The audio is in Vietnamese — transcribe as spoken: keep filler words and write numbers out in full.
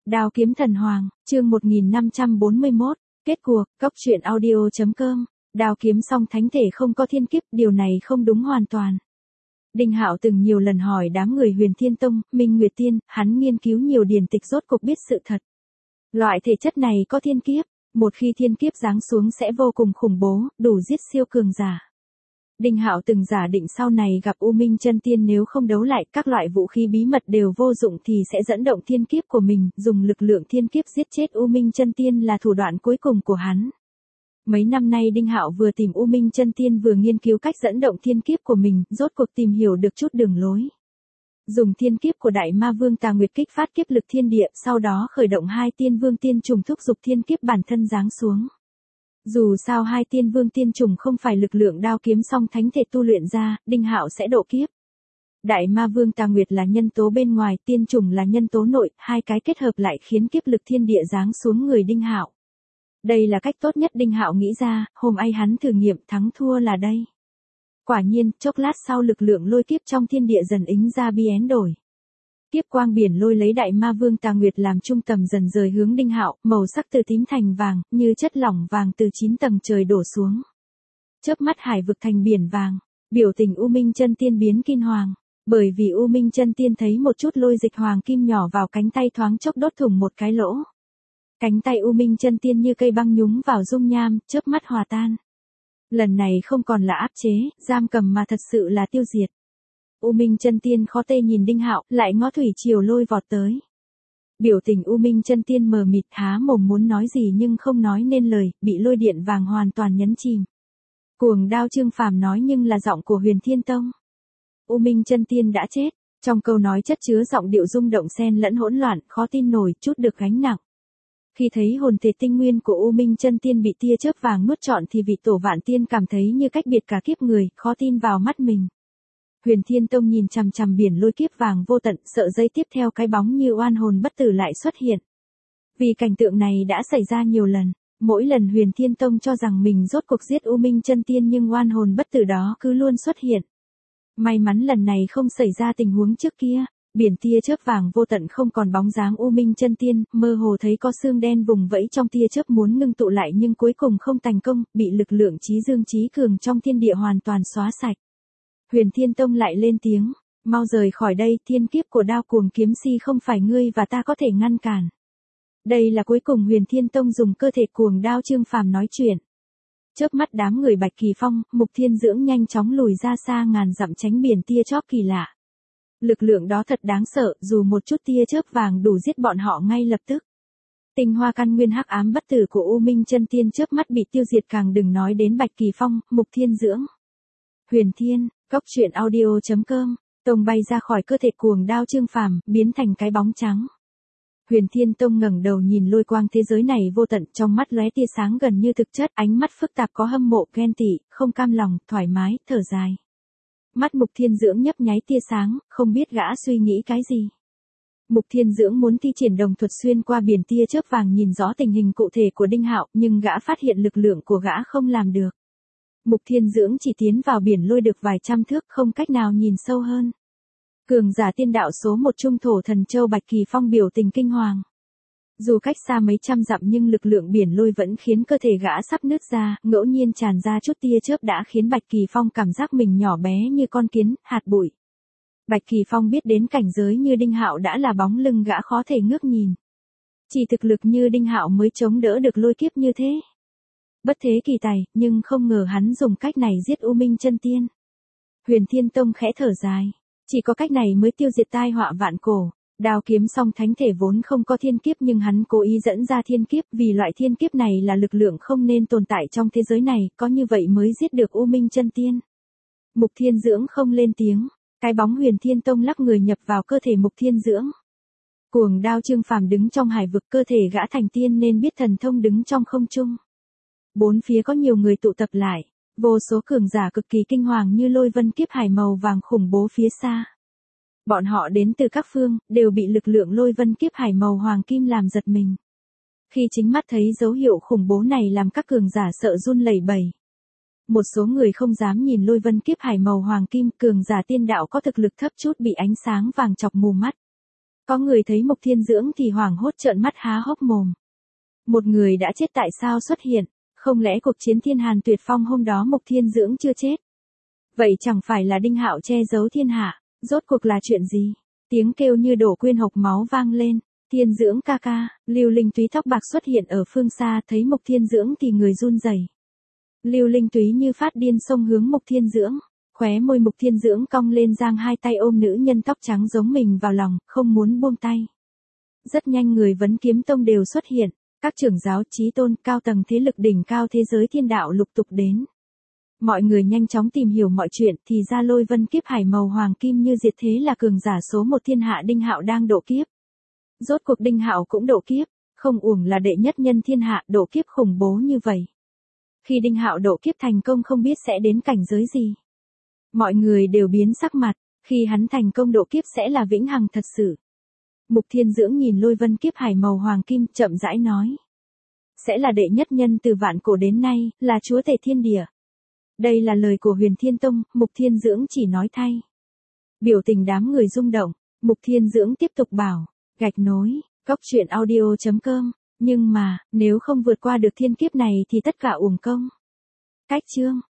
Đao kiếm thần hoàng, chương một nghìn năm trăm bốn mươi mốt, kết cuộc, cốc truyện audio.com, đao kiếm song thánh thể không có thiên kiếp, điều này không đúng hoàn toàn. Đinh Hạo từng nhiều lần hỏi đám người Huyền Thiên Tông, Minh Nguyệt Tiên, hắn nghiên cứu nhiều điển tịch rốt cục biết sự thật. Loại thể chất này có thiên kiếp, một khi thiên kiếp giáng xuống sẽ vô cùng khủng bố, đủ giết siêu cường giả. Đinh Hạo từng giả định sau này gặp U Minh Chân Tiên nếu không đấu lại các loại vũ khí bí mật đều vô dụng thì sẽ dẫn động thiên kiếp của mình, dùng lực lượng thiên kiếp giết chết U Minh Chân Tiên là thủ đoạn cuối cùng của hắn. Mấy năm nay Đinh Hạo vừa tìm U Minh Chân Tiên vừa nghiên cứu cách dẫn động thiên kiếp của mình, rốt cuộc tìm hiểu được chút đường lối. Dùng thiên kiếp của Đại Ma Vương Tà Nguyệt kích phát kiếp lực thiên địa, sau đó khởi động hai tiên vương tiên trùng thúc giục thiên kiếp bản thân giáng xuống. Dù sao hai tiên vương tiên trùng không phải lực lượng đao kiếm song thánh thể tu luyện ra, Đinh Hạo sẽ độ kiếp. Đại Ma Vương Tà Nguyệt là nhân tố bên ngoài, tiên trùng là nhân tố nội, hai cái kết hợp lại khiến kiếp lực thiên địa giáng xuống người Đinh Hạo. Đây là cách tốt nhất Đinh Hạo nghĩ ra, hôm nay hắn thử nghiệm thắng thua là đây. Quả nhiên, chốc lát sau lực lượng lôi kiếp trong thiên địa dần ính ra biến đổi. Kiếp quang biển lôi lấy Đại Ma Vương Tà Nguyệt làm trung tâm dần rời hướng Đinh Hạo, màu sắc từ tím thành vàng, như chất lỏng vàng từ chín tầng trời đổ xuống. Chớp mắt hải vực thành biển vàng, biểu tình U Minh Chân Tiên biến kinh hoàng, bởi vì U Minh Chân Tiên thấy một chút lôi dịch hoàng kim nhỏ vào cánh tay thoáng chốc đốt thủng một cái lỗ. Cánh tay U Minh Chân Tiên như cây băng nhúng vào dung nham, chớp mắt hòa tan. Lần này không còn là áp chế, giam cầm mà thật sự là tiêu diệt. U Minh Chân Tiên khó tê nhìn Đinh Hạo, lại ngó thủy triều lôi vọt tới. Biểu tình U Minh Chân Tiên mờ mịt há mồm muốn nói gì nhưng không nói nên lời, bị lôi điện vàng hoàn toàn nhấn chìm. Cuồng đao Trương Phàm nói nhưng là giọng của Huyền Thiên Tông. U Minh Chân Tiên đã chết, trong câu nói chất chứa giọng điệu rung động xen lẫn hỗn loạn, khó tin nổi, chút được gánh nặng. Khi thấy hồn thể tinh nguyên của U Minh Chân Tiên bị tia chớp vàng nuốt trọn thì vị tổ vạn tiên cảm thấy như cách biệt cả kiếp người, khó tin vào mắt mình. Huyền Thiên Tông nhìn chằm chằm biển lôi kiếp vàng vô tận, sợ giây tiếp theo cái bóng như oan hồn bất tử lại xuất hiện. Vì cảnh tượng này đã xảy ra nhiều lần, mỗi lần Huyền Thiên Tông cho rằng mình rốt cuộc giết U Minh Chân Tiên nhưng oan hồn bất tử đó cứ luôn xuất hiện. May mắn lần này không xảy ra tình huống trước kia, biển tia chớp vàng vô tận không còn bóng dáng U Minh Chân Tiên, mơ hồ thấy có xương đen vùng vẫy trong tia chớp muốn ngưng tụ lại nhưng cuối cùng không thành công, bị lực lượng trí dương trí cường trong thiên địa hoàn toàn xóa sạch. Huyền Thiên Tông lại lên tiếng, mau rời khỏi đây, thiên kiếp của đao cuồng kiếm si không phải ngươi và ta có thể ngăn cản. Đây là cuối cùng Huyền Thiên Tông dùng cơ thể cuồng đao Trương Phàm nói chuyện. Chớp mắt đám người Bạch Kỳ Phong, Mục Thiên Dưỡng nhanh chóng lùi ra xa ngàn dặm tránh biển tia chớp kỳ lạ. Lực lượng đó thật đáng sợ, dù một chút tia chớp vàng đủ giết bọn họ ngay lập tức. Tinh hoa căn nguyên hắc ám bất tử của U Minh Chân Tiên chớp mắt bị tiêu diệt, càng đừng nói đến Bạch Kỳ Phong, Mục Thiên Dưỡng. Huyền Thiên, cốc truyện audio.com, Tông bay ra khỏi cơ thể cuồng đao Trương Phàm, biến thành cái bóng trắng. Huyền Thiên Tông ngẩng đầu nhìn lôi quang thế giới này vô tận, trong mắt lóe tia sáng gần như thực chất, ánh mắt phức tạp có hâm mộ, ghen tị, không cam lòng, thoải mái, thở dài. Mắt Mục Thiên Dưỡng nhấp nháy tia sáng, không biết gã suy nghĩ cái gì. Mục Thiên Dưỡng muốn thi triển đồng thuật xuyên qua biển tia chớp vàng nhìn rõ tình hình cụ thể của Đinh Hạo, nhưng gã phát hiện lực lượng của gã không làm được. Mục Thiên Dưỡng chỉ tiến vào biển lôi được vài trăm thước, không cách nào nhìn sâu hơn. Cường giả tiên đạo số một trung thổ thần châu Bạch Kỳ Phong biểu tình kinh hoàng. Dù cách xa mấy trăm dặm nhưng lực lượng biển lôi vẫn khiến cơ thể gã sắp nứt ra, ngẫu nhiên tràn ra chút tia chớp đã khiến Bạch Kỳ Phong cảm giác mình nhỏ bé như con kiến, hạt bụi. Bạch Kỳ Phong biết đến cảnh giới như Đinh Hạo đã là bóng lưng gã khó thể ngước nhìn. Chỉ thực lực như Đinh Hạo mới chống đỡ được lôi kiếp như thế. Bất thế kỳ tài, nhưng không ngờ hắn dùng cách này giết U Minh Chân Tiên. Huyền Thiên Tông khẽ thở dài, chỉ có cách này mới tiêu diệt tai họa vạn cổ. Đao kiếm song thánh thể vốn không có thiên kiếp nhưng hắn cố ý dẫn ra thiên kiếp vì loại thiên kiếp này là lực lượng không nên tồn tại trong thế giới này, có như vậy mới giết được U Minh Chân Tiên. Mục Thiên Dưỡng không lên tiếng, cái bóng Huyền Thiên Tông lắc người nhập vào cơ thể Mục Thiên Dưỡng. Cuồng đao Trương Phàm đứng trong hải vực, cơ thể gã thành tiên nên biết thần thông đứng trong không trung. Bốn phía có nhiều người tụ tập lại, vô số cường giả cực kỳ kinh hoàng như lôi vân kiếp hải màu vàng khủng bố phía xa. Bọn họ đến từ các phương, đều bị lực lượng lôi vân kiếp hải màu hoàng kim làm giật mình. Khi chính mắt thấy dấu hiệu khủng bố này làm các cường giả sợ run lẩy bẩy. Một số người không dám nhìn lôi vân kiếp hải màu hoàng kim, cường giả tiên đạo có thực lực thấp chút bị ánh sáng vàng chọc mù mắt. Có người thấy Mục Thiên Dưỡng thì hoảng hốt trợn mắt há hốc mồm. Một người đã chết tại sao xuất hiện, không lẽ cuộc chiến Thiên Hàn Tuyệt Phong hôm đó Mục Thiên Dưỡng chưa chết? Vậy chẳng phải là Đinh Hạo che giấu thiên hạ, rốt cuộc là chuyện gì? Tiếng kêu như đổ quyên hộc máu vang lên, Thiên Dưỡng ca ca, Lưu Linh Túy tóc bạc xuất hiện ở phương xa, thấy Mục Thiên Dưỡng thì người run rẩy. Lưu Linh Túy như phát điên xông hướng Mục Thiên Dưỡng, khóe môi Mục Thiên Dưỡng cong lên giang hai tay ôm nữ nhân tóc trắng giống mình vào lòng, không muốn buông tay. Rất nhanh người Vấn Kiếm Tông đều xuất hiện, các trưởng giáo, chí tôn, cao tầng thế lực đỉnh cao thế giới thiên đạo lục tục đến. Mọi người nhanh chóng tìm hiểu mọi chuyện, thì ra Lôi Vân kiếp hải màu hoàng kim như diệt thế là cường giả số một thiên hạ Đinh Hạo đang độ kiếp. Rốt cuộc Đinh Hạo cũng độ kiếp, không uổng là đệ nhất nhân thiên hạ, độ kiếp khủng bố như vậy. Khi Đinh Hạo độ kiếp thành công không biết sẽ đến cảnh giới gì. Mọi người đều biến sắc mặt, khi hắn thành công độ kiếp sẽ là vĩnh hằng thật sự. Mục Thiên Dưỡng nhìn Lôi Vân kiếp hải màu hoàng kim, chậm rãi nói. Sẽ là đệ nhất nhân từ vạn cổ đến nay, là chúa tể thiên địa. Đây là lời của Huyền Thiên Tông, Mục Thiên Dưỡng chỉ nói thay. Biểu tình đám người rung động, Mục Thiên Dưỡng tiếp tục bảo, gạch nối, cốc truyện audio chấm com, nhưng mà, nếu không vượt qua được thiên kiếp này thì tất cả uổng công. Cách chương